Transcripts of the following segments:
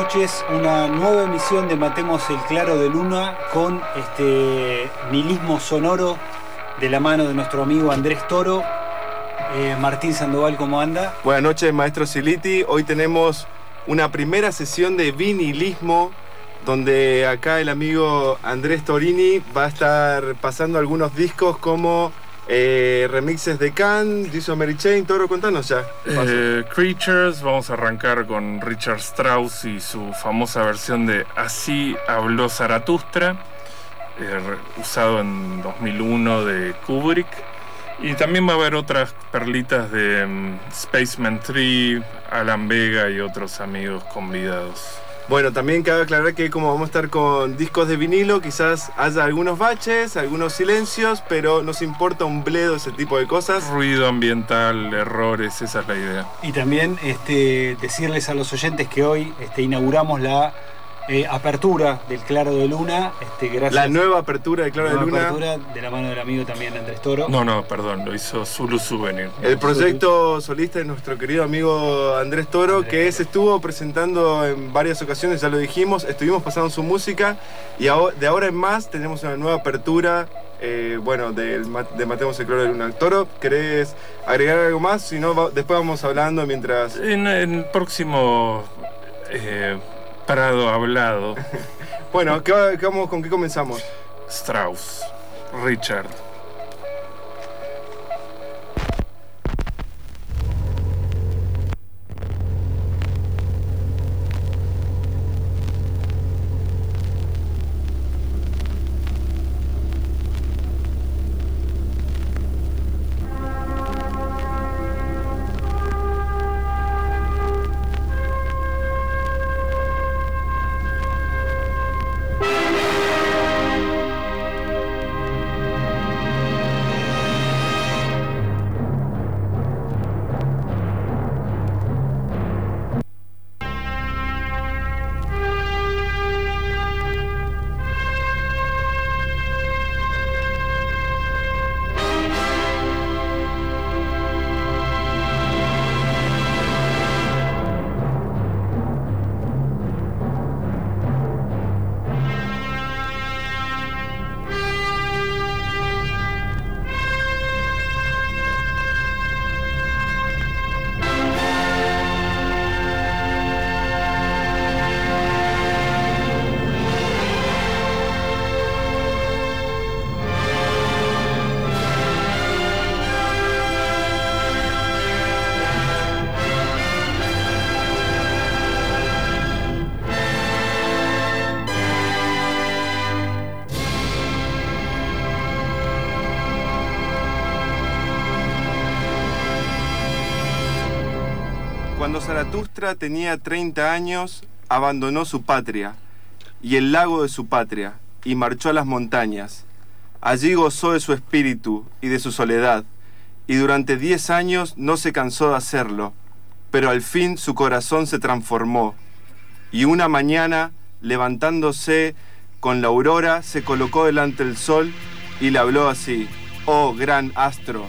noches, una nueva emisión de Matemos el Claro de Luna con nihilismo sonoro de la mano de nuestro amigo Andrés Toro. Martín Sandoval, ¿cómo anda? Buenas noches, maestro Siliti. Hoy tenemos una primera sesión de vinilismo donde acá el amigo Andrés Torini va a estar pasando algunos discos como remixes de Can, Diso Mary Chain. Toro, contanos ya. Creatures, vamos a arrancar con Richard Strauss y su famosa versión de Así habló Zaratustra, usado en 2001 de Kubrick. Y también va a haber otras perlitas de Spaceman 3, Alan Vega y otros amigos convidados. Bueno, también cabe aclarar que como vamos a estar con discos de vinilo, quizás haya algunos baches, algunos silencios, pero nos importa un bledo ese tipo de cosas. Ruido ambiental, errores, esa es la idea. Y también decirles a los oyentes que hoy inauguramos la apertura del Claro de Luna. Gracias. La nueva apertura del Claro de Luna. Apertura de la mano del amigo también Andrés Toro. No, perdón, lo hizo Zulu Souvenir. El proyecto solista de nuestro querido amigo Andrés Toro, que se estuvo presentando en varias ocasiones, ya lo dijimos, estuvimos pasando su música y de ahora en más tenemos una nueva apertura de Matemos el Claro de Luna. Toro, ¿querés agregar algo más? Si no, después vamos hablando mientras... En el próximo... Prado hablado. Bueno, ¿con qué comenzamos? Strauss, Richard. Cuando Zaratustra tenía 30 años, abandonó su patria y el lago de su patria y marchó a las montañas. Allí gozó de su espíritu y de su soledad, y durante 10 años no se cansó de hacerlo, pero al fin su corazón se transformó, y una mañana, levantándose con la aurora, se colocó delante del sol y le habló así: «Oh, gran astro».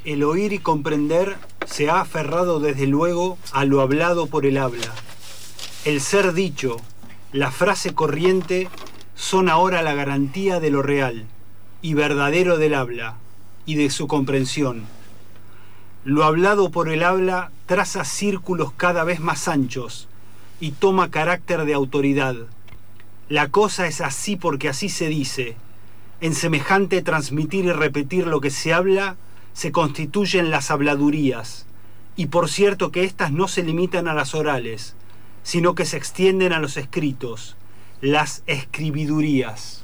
el oír y comprender se ha aferrado desde luego a lo hablado por el habla. El ser dicho, la frase corriente, son ahora la garantía de lo real y verdadero del habla y de su comprensión. Lo hablado por el habla traza círculos cada vez más anchos y toma carácter de autoridad. La cosa es así porque así se dice. En semejante transmitir y repetir lo que se habla, se constituyen las habladurías, y por cierto que éstas no se limitan a las orales, sino que se extienden a los escritos, las escribidurías.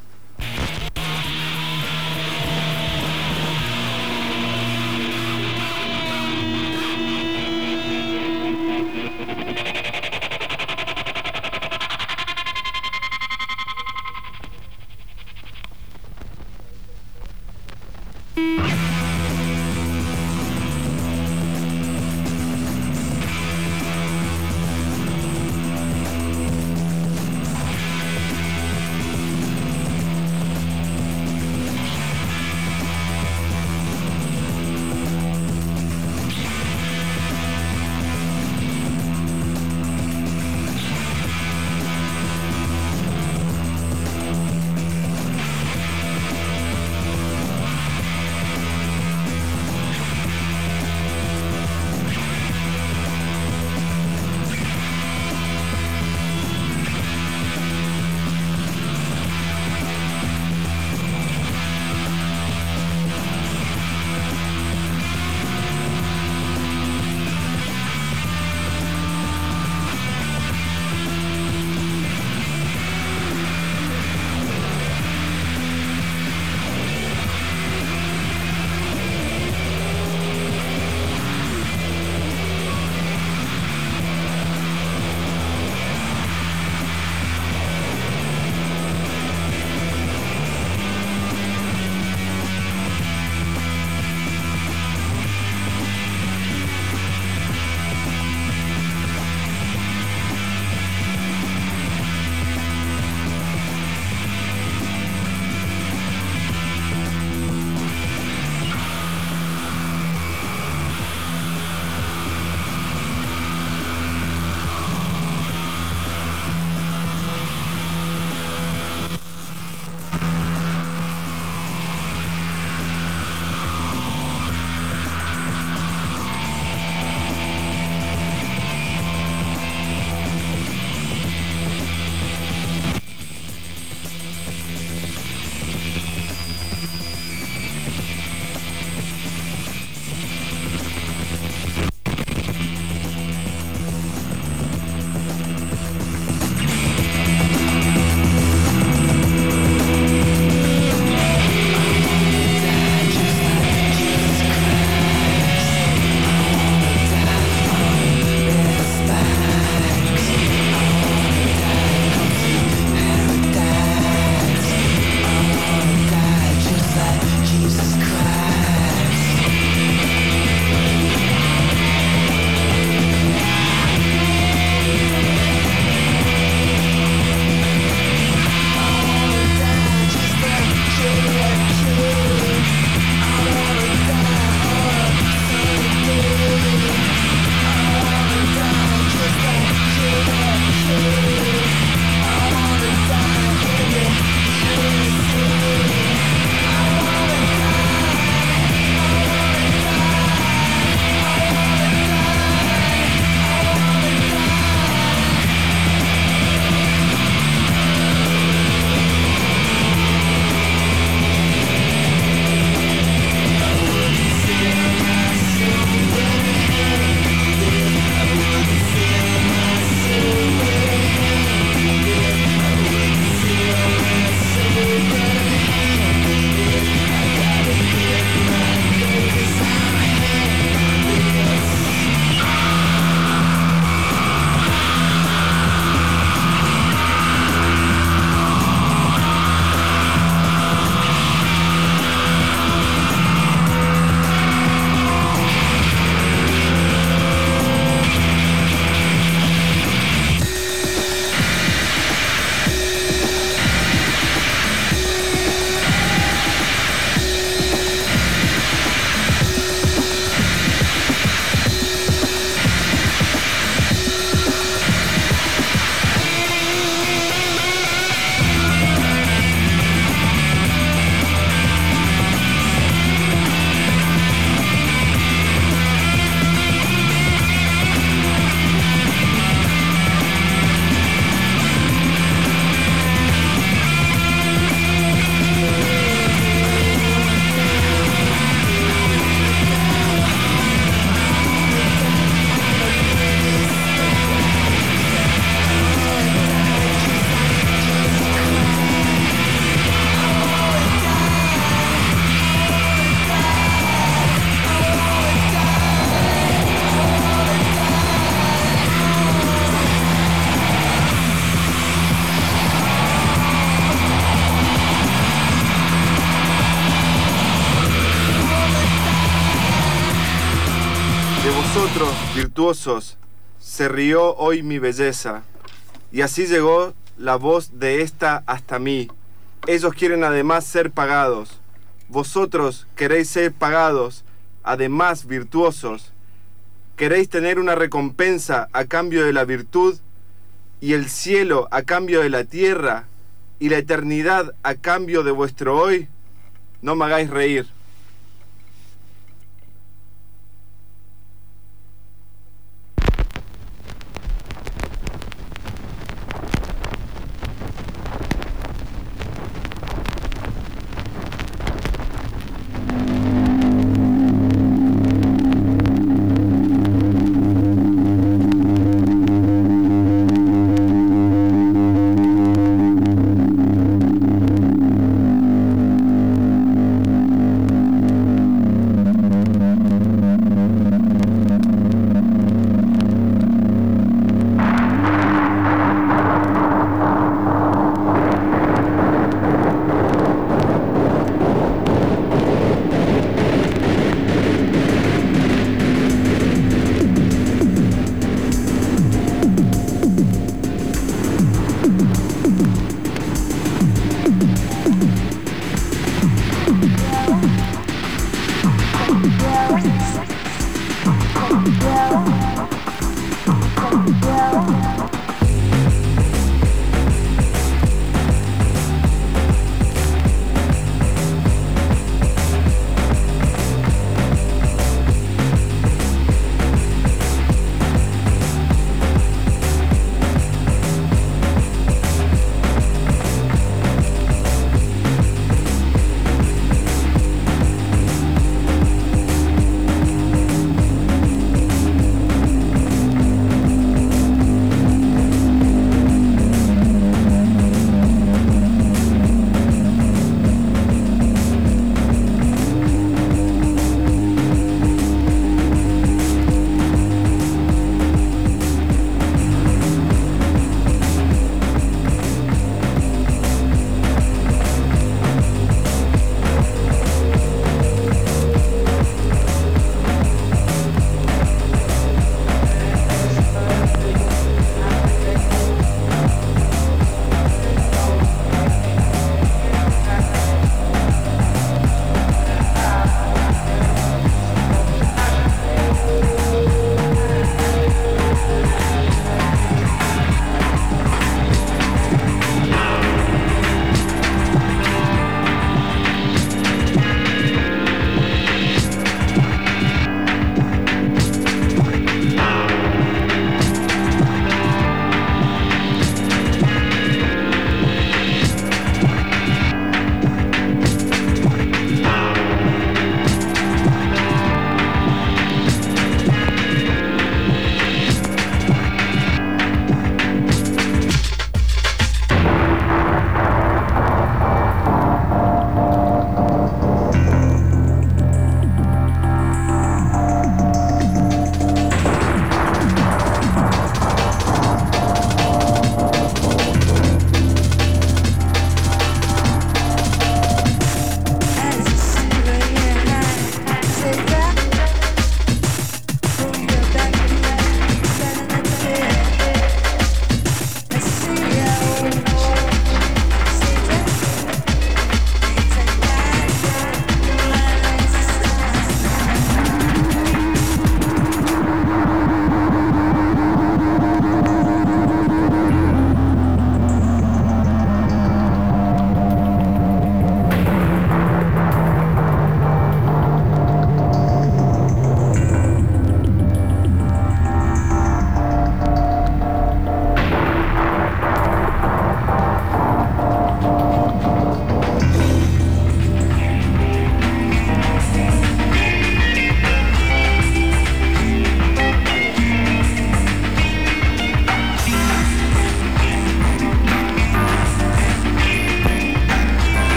vosotros, virtuosos, se rió hoy mi belleza, y así llegó la voz de esta hasta mí. Ellos quieren además ser pagados. Vosotros queréis ser pagados, además virtuosos. Queréis tener una recompensa a cambio de la virtud, y el cielo a cambio de la tierra, y la eternidad a cambio de vuestro hoy. No me hagáis reír.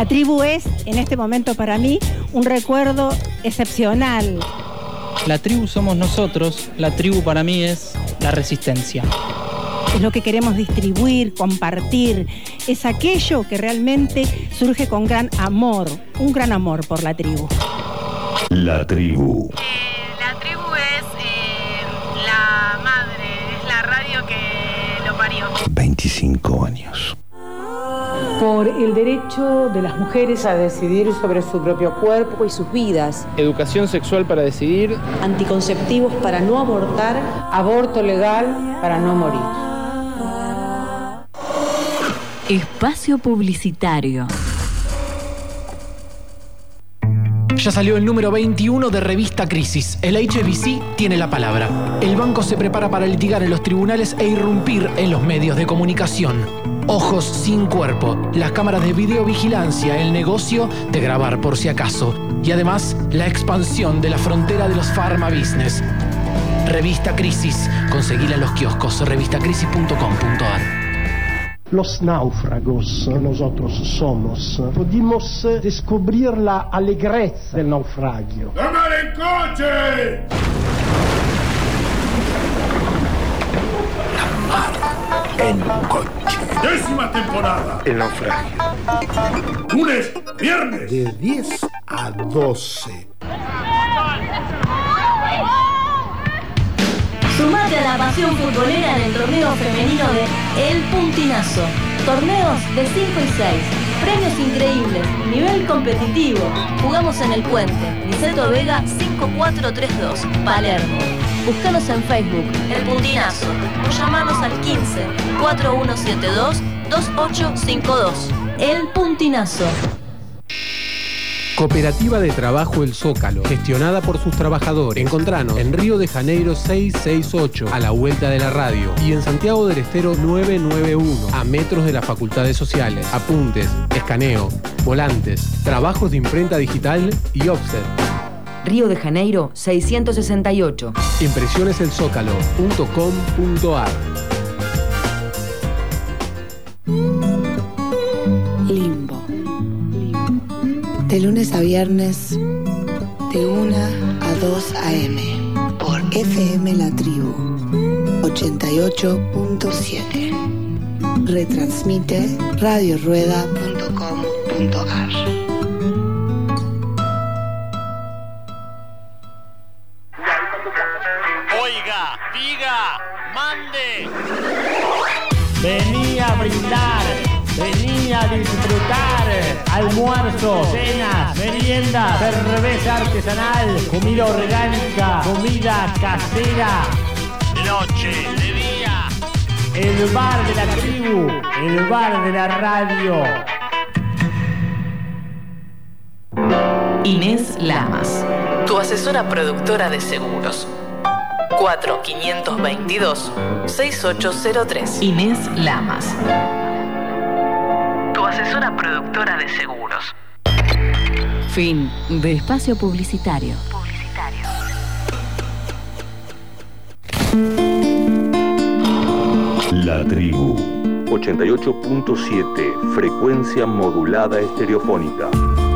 La tribu es, en este momento para mí, un recuerdo excepcional. La tribu somos nosotros, la tribu para mí es la resistencia. Es lo que queremos distribuir, compartir. Es aquello que realmente surge con gran amor, un gran amor por la tribu. La tribu. La tribu es la madre, es la radio que lo parió. 25 años. Por el derecho de las mujeres a decidir sobre su propio cuerpo y sus vidas. Educación sexual para decidir. Anticonceptivos para no abortar. Aborto legal para no morir. Espacio publicitario. Ya salió el número 21 de Revista Crisis. El HSBC tiene la palabra. El banco se prepara para litigar en los tribunales e irrumpir en los medios de comunicación. Ojos sin cuerpo, las cámaras de videovigilancia, el negocio de grabar por si acaso. Y además, la expansión de la frontera de los pharma business. Revista Crisis. Conseguila en los kioscos. revistacrisis.com.ar. Los náufragos que nosotros somos, pudimos descubrir la alegreza del naufragio. ¡Tomar en coche! La mar en coche. 10ª temporada. El naufragio. Lunes, viernes. De 10 a 12. Sumate a la pasión futbolera en el torneo femenino de El Puntinazo. Torneos de 5 y 6. Premios increíbles. Nivel competitivo. Jugamos en El Puente. Niceto Vega 5432. Palermo. Búscanos en Facebook. El Puntinazo. O llamanos al 15 4172 2852. El Puntinazo. Cooperativa de Trabajo El Zócalo, gestionada por sus trabajadores. Encontranos en Río de Janeiro 668, a la vuelta de la radio, y en Santiago del Estero 991, a metros de las facultades sociales. Apuntes, escaneo, volantes, trabajos de imprenta digital y offset. Río de Janeiro 668. Impresioneselzócalo.com.ar. Limbo. De lunes a viernes, de 1 a 2 a.m. por FM La Tribu 88.7. Retransmite radiorueda.com.ar. Oiga, diga, mande. Vení a brindar, vení a disfrutar. Almuerzo, cenas, meriendas, cerveza artesanal, comida orgánica, comida casera. De noche, de día. El bar de la tribu, el bar de la radio. Inés Lamas, tu asesora productora de seguros. 4522-6803. Inés Lamas, tu asesora productora de seguros. Fin de espacio publicitario. La tribu 88.7, frecuencia modulada estereofónica.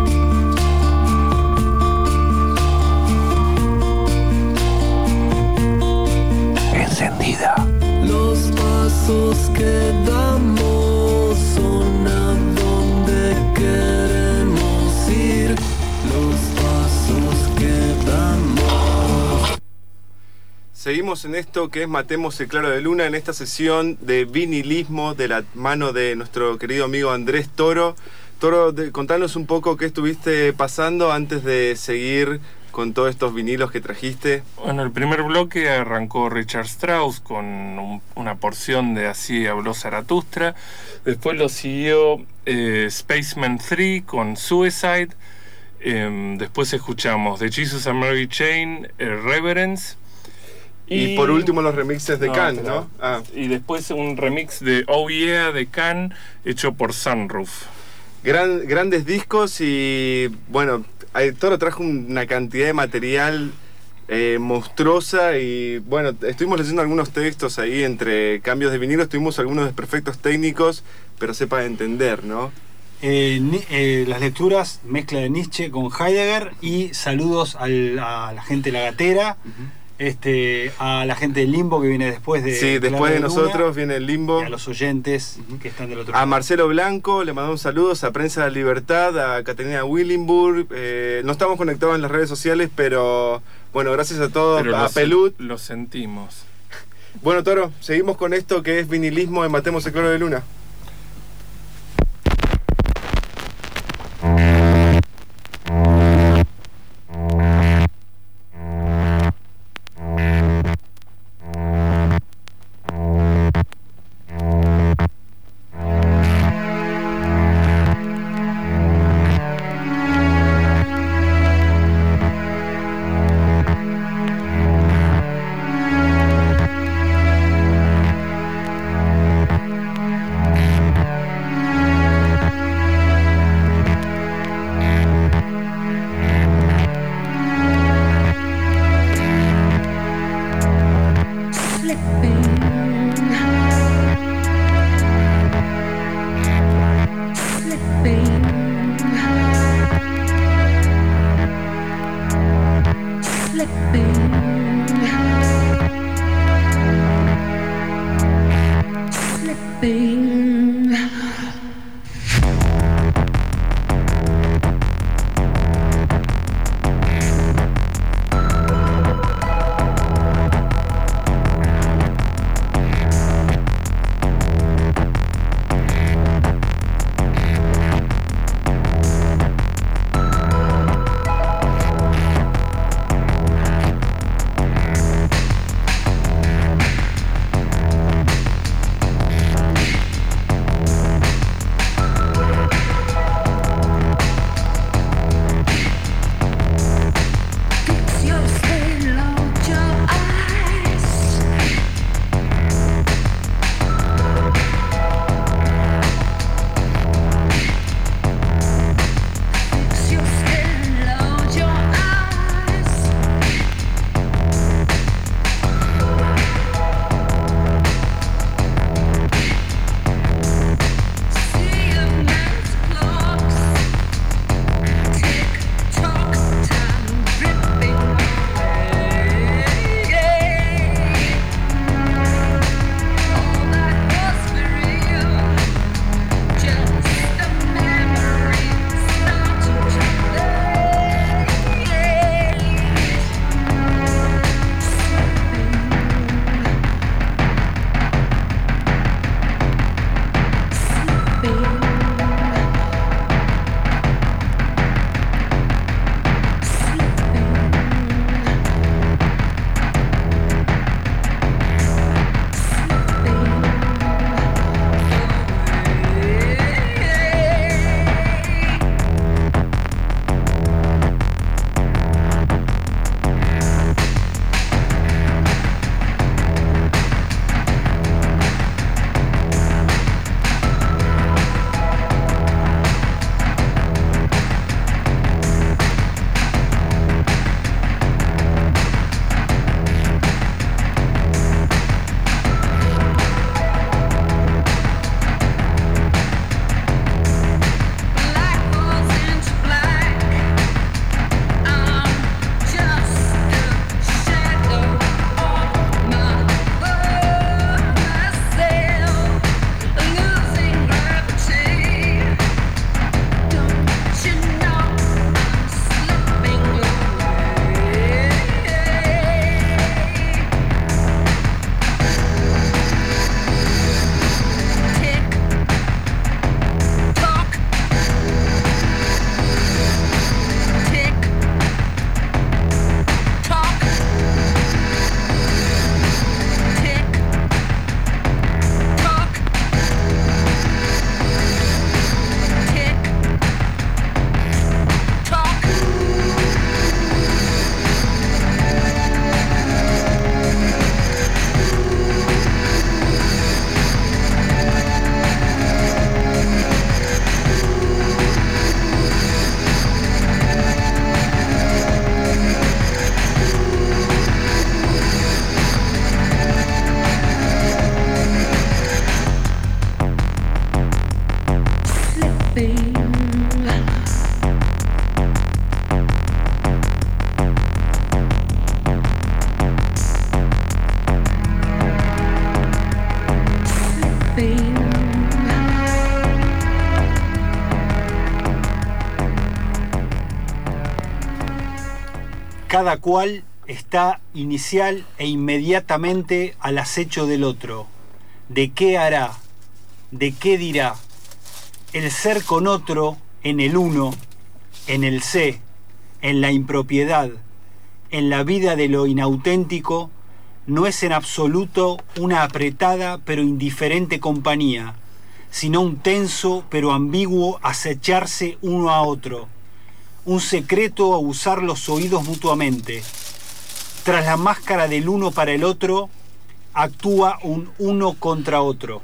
Encendida. Los pasos que damos son a donde queremos ir. Los pasos que damos. Seguimos en esto que es Matemos el Claro de Luna, en esta sesión de vinilismo de la mano de nuestro querido amigo Andrés Toro. Toro, contanos un poco qué estuviste pasando antes de seguir con todos estos vinilos que trajiste. Bueno, el primer bloque arrancó Richard Strauss con una porción de Así habló Zaratustra. Después lo siguió Spaceman 3 con Suicide. Después escuchamos The Jesus and Mary Chain, Reverence. Y por último los remixes de Can, ¿no? Y después un remix de Oh Yeah de Can hecho por Sunroof. Grandes discos y bueno, Toro trajo una cantidad de material monstruosa y bueno, estuvimos leyendo algunos textos ahí entre cambios de vinilos, tuvimos algunos desperfectos técnicos, pero sepa entender, ¿no? Las lecturas, mezcla de Nietzsche con Heidegger, y saludos a la gente de La Gatera, a la gente del Limbo que viene después de... Sí, después de nosotros viene el Limbo. Y a los oyentes que están del otro lado. A Marcelo Blanco le mandamos saludos, a Prensa de la Libertad, a Catalina Willenburg. No estamos conectados en las redes sociales, pero bueno, gracias a todos. Pero a Pelud. Lo sentimos. Bueno, Toro, seguimos con esto que es vinilismo de Matemos el Claro de Luna. cada cual está inicial e inmediatamente al acecho del otro. ¿De qué hará? ¿De qué dirá? El ser con otro en el uno, en el sé, en la impropiedad, en la vida de lo inauténtico, no es en absoluto una apretada pero indiferente compañía, sino un tenso pero ambiguo acecharse uno a otro, un secreto a usar los oídos mutuamente. Tras la máscara del uno para el otro, actúa un uno contra otro.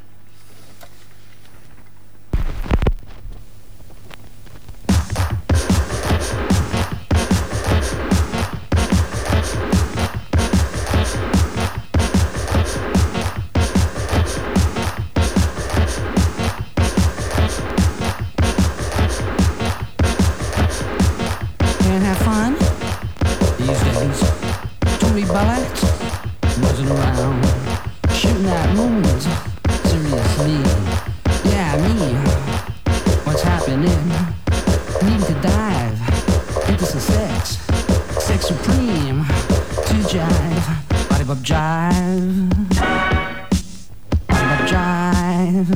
Buzzing around, shooting at moons. Seriously, yeah, me. What's happening? Need to dive into some sex, sex supreme. To jive, body bop jive, body bop jive.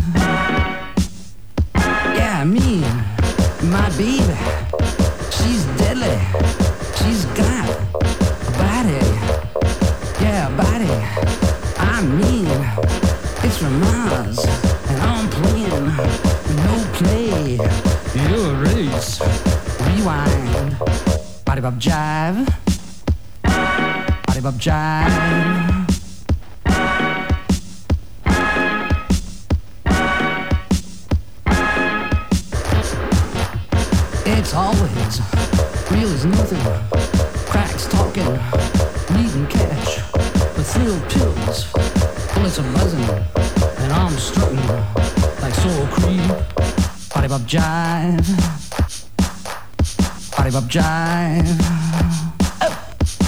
Yeah, me, my baby. She's deadly. She's got a body. Yeah, body, I mean, it's from Mars, and I'm playing, no play, your race, rewind, body bop jive, body bop jive. It's always real as nothing, cracks talking, needing cash. Thrill pills, bullets are buzzing, and I'm strutting like soul creep. Body bop jive, body bop jive. Oh.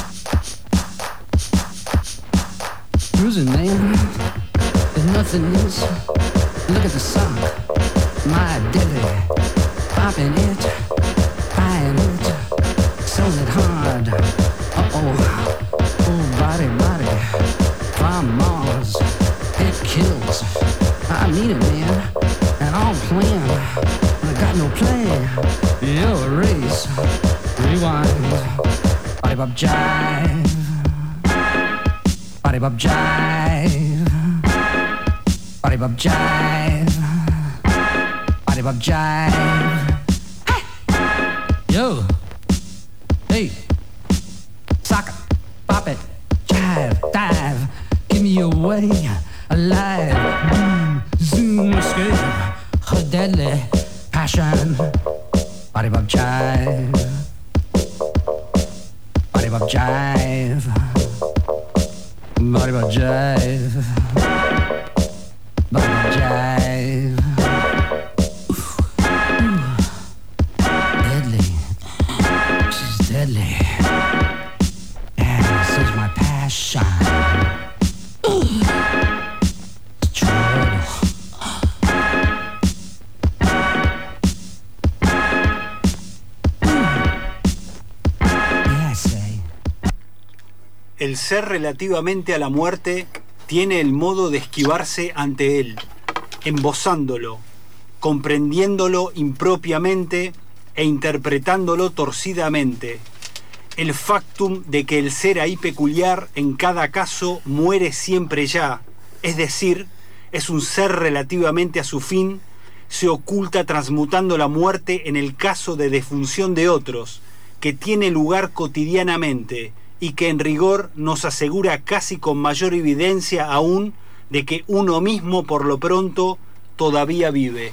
Cruising, man, there's nothing else. Look at the sock, my dilly, popping it, buying it, selling it hard. Uh-oh. Body, from Mars, it kills. I mean it, man, and I'm playing. I got no plan. You're a race. Rewind. Body bop jive. Body bop jive. Body bop jive. Body bop jive. Hey! Yo! Hey! Sock it. Pop it. Jive, dive, give me away, alive, boom, zoom, escape, her deadly passion, body bop jive, body bop jive, body bop jive, body bop jive, deadly, she's deadly. Shine. El ser relativamente a la muerte tiene el modo de esquivarse ante él, embozándolo, comprendiéndolo impropiamente e interpretándolo torcidamente. El factum de que el ser ahí peculiar en cada caso muere siempre ya, es decir, es un ser relativamente a su fin, se oculta transmutando la muerte en el caso de defunción de otros, que tiene lugar cotidianamente y que en rigor nos asegura casi con mayor evidencia aún de que uno mismo por lo pronto todavía vive.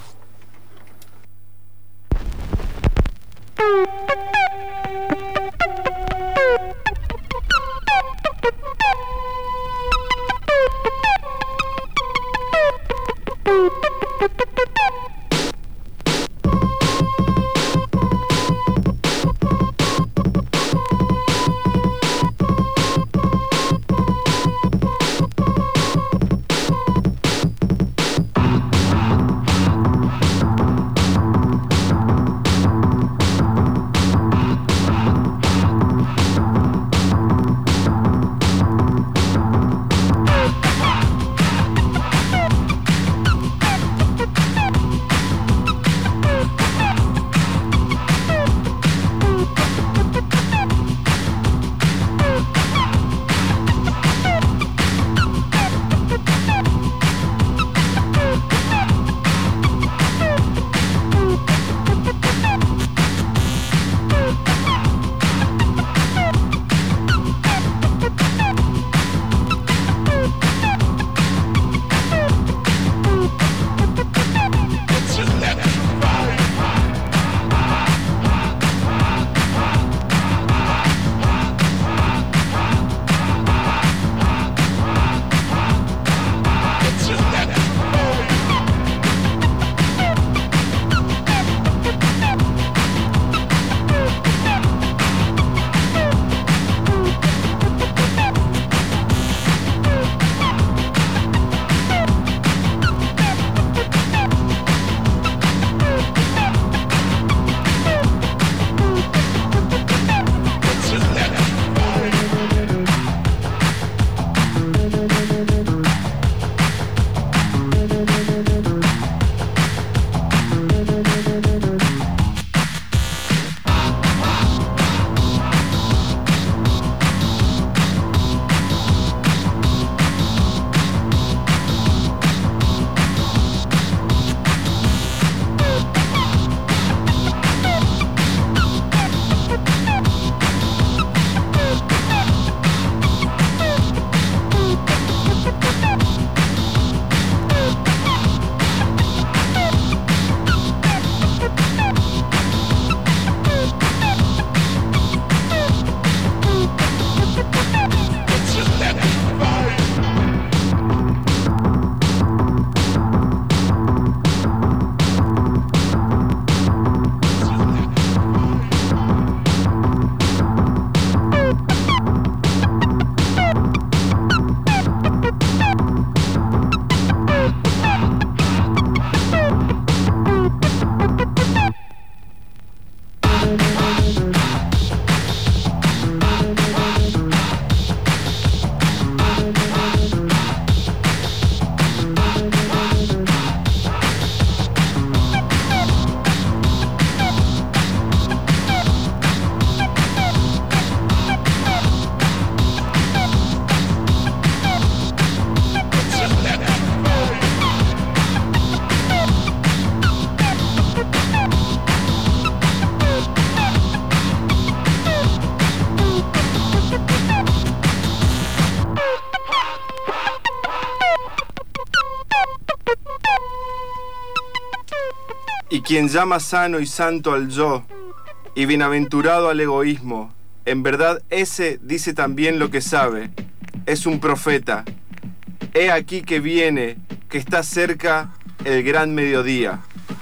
quien llama sano y santo al yo, y bienaventurado al egoísmo, en verdad ese dice también lo que sabe, es un profeta. He aquí que viene, que está cerca el gran mediodía.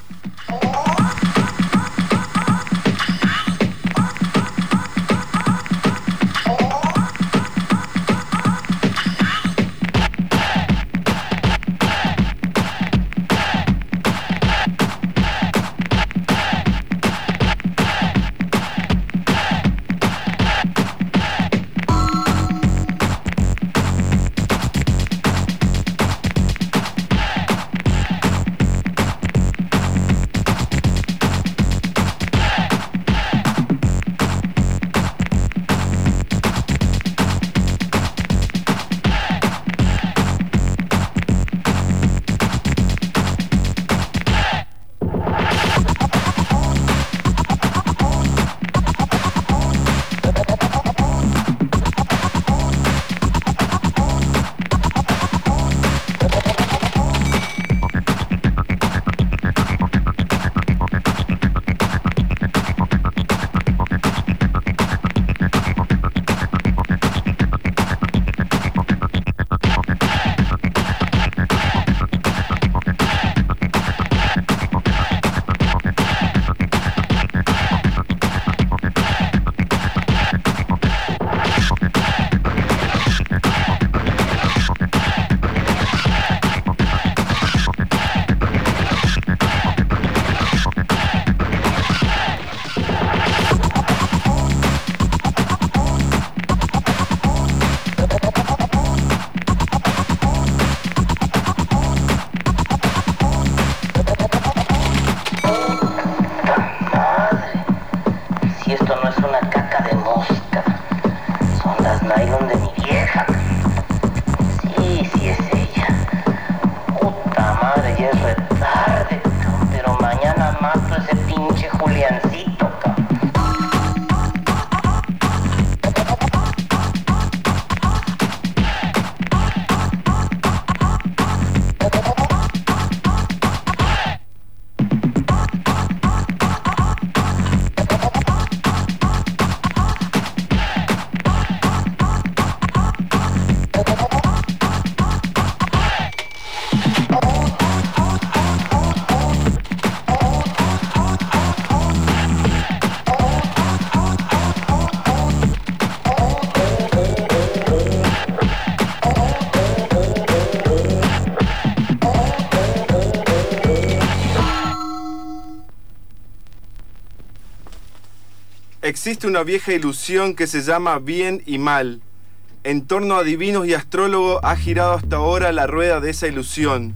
Existe una vieja ilusión que se llama bien y mal. En torno a divinos y astrólogos ha girado hasta ahora la rueda de esa ilusión.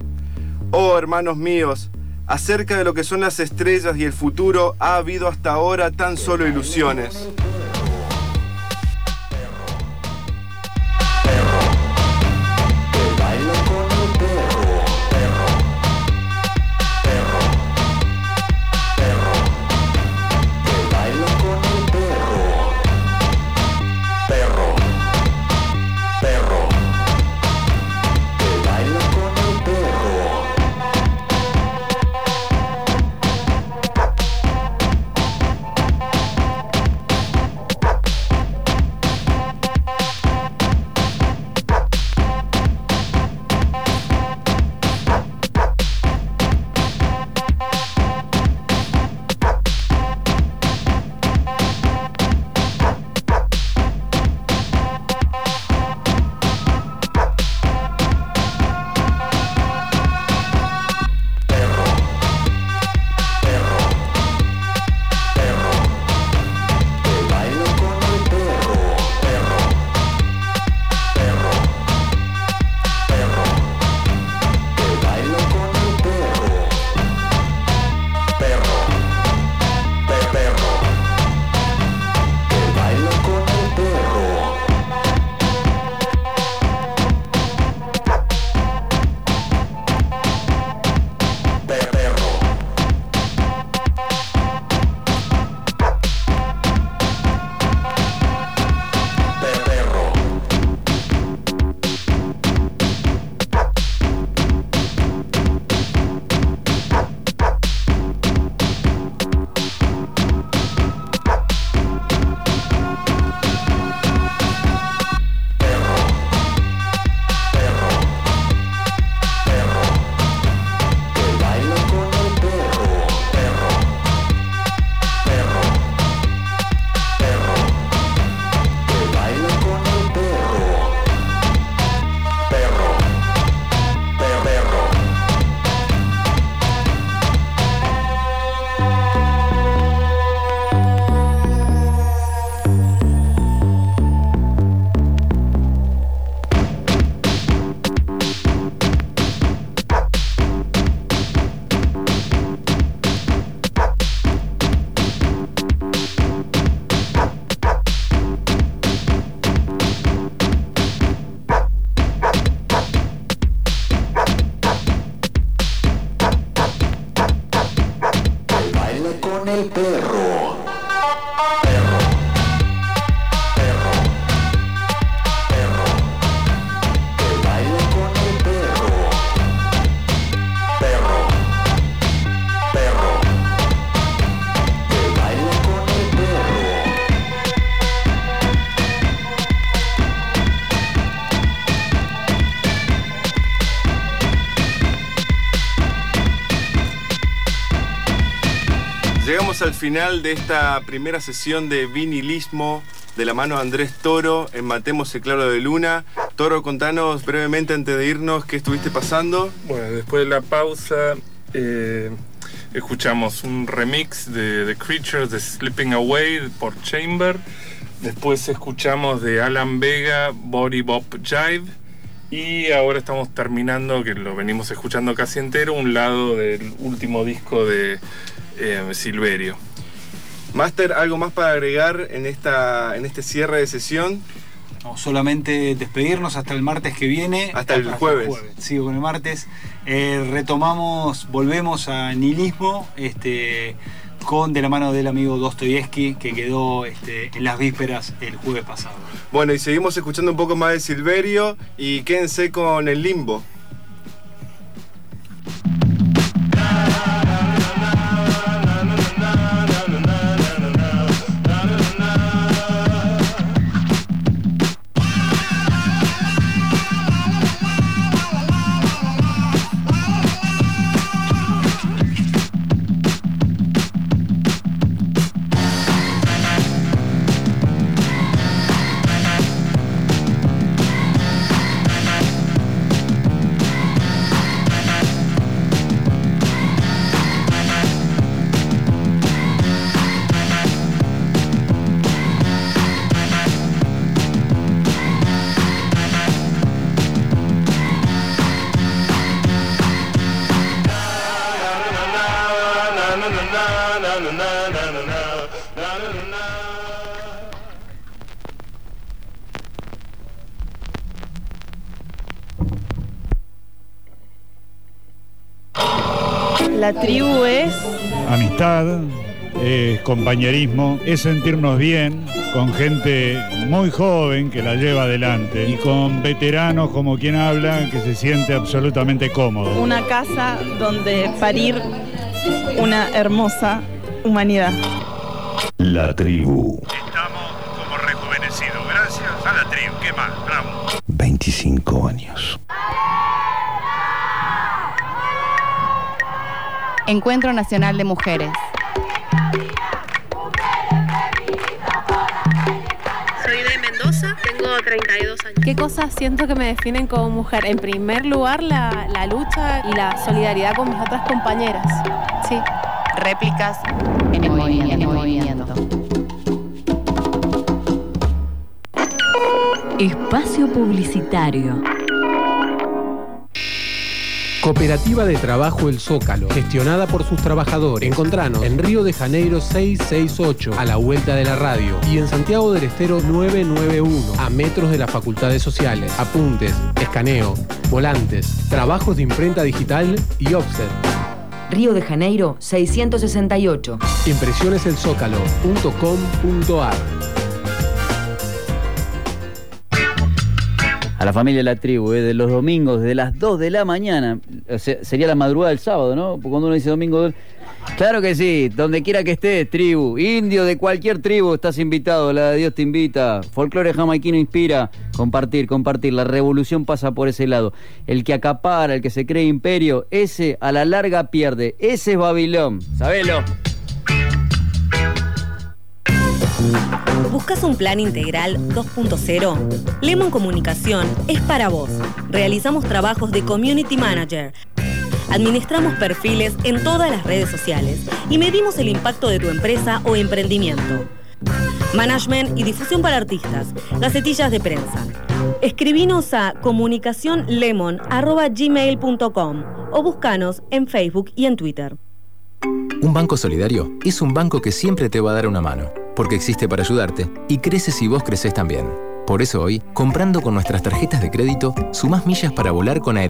Oh, hermanos míos, acerca de lo que son las estrellas y el futuro ha habido hasta ahora tan solo ilusiones. Llegamos al final de esta primera sesión de vinilismo de la mano de Andrés Toro en Matemos el Claro de Luna. Toro, contanos brevemente antes de irnos qué estuviste pasando. Bueno, después de la pausa escuchamos un remix de The Creatures de Slipping Away por Chamber. Después escuchamos de Alan Vega Body Bop Jive. Y ahora estamos terminando, que lo venimos escuchando casi entero, un lado del último disco de Silverio. Master, ¿algo más para agregar en este cierre de sesión? No, solamente despedirnos hasta el martes que viene. Hasta el jueves. Sigo con el martes. Volvemos a Nihilismo, con de la mano del amigo Dostoyevsky, que quedó en las vísperas el jueves pasado. Bueno, y seguimos escuchando un poco más de Silverio y quédense con el Limbo. La tribu es amistad, es compañerismo, es sentirnos bien con gente muy joven que la lleva adelante y con veteranos como quien habla que se siente absolutamente cómodo. una casa donde parir una hermosa humanidad. La tribu. Estamos como rejuvenecidos. Gracias a la tribu. ¿Qué más? Bravo. 25 años. Encuentro Nacional de Mujeres. Soy de Mendoza, tengo 32 años. ¿Qué cosas siento que me definen como mujer? En primer lugar, la lucha y la solidaridad con mis otras compañeras. Sí. Réplicas en el movimiento. Espacio publicitario. Cooperativa de Trabajo El Zócalo, gestionada por sus trabajadores. Encontranos en Río de Janeiro 668, a la vuelta de la radio, y en Santiago del Estero 991, a metros de las facultades sociales. Apuntes, escaneo, volantes, trabajos de imprenta digital y offset. Río de Janeiro 668. Impresioneselsócalo.com.ar. A la familia de la tribu, de los domingos, de las 2 de la mañana, o sea, sería la madrugada del sábado, ¿no? Porque cuando uno dice domingo... Claro que sí, donde quiera que estés, tribu, indio de cualquier tribu, estás invitado, la de Dios te invita, folclore jamaiquino inspira, compartir, la revolución pasa por ese lado. El que acapara, el que se cree imperio, ese a la larga pierde, ese es Babilón, sabelo. ¿Buscas un plan integral 2.0? Lemon Comunicación es para vos. Realizamos trabajos de Community Manager. Administramos perfiles en todas las redes sociales y medimos el impacto de tu empresa o emprendimiento. Management y difusión para artistas, gacetillas de prensa. Escribinos a comunicacionlemon@gmail.com o búscanos en Facebook y en Twitter. Un banco solidario es un banco que siempre te va a dar una mano, porque existe para ayudarte y crece si vos crecés también. Por eso hoy, comprando con nuestras tarjetas de crédito, sumás millas para volar con Aerolíneas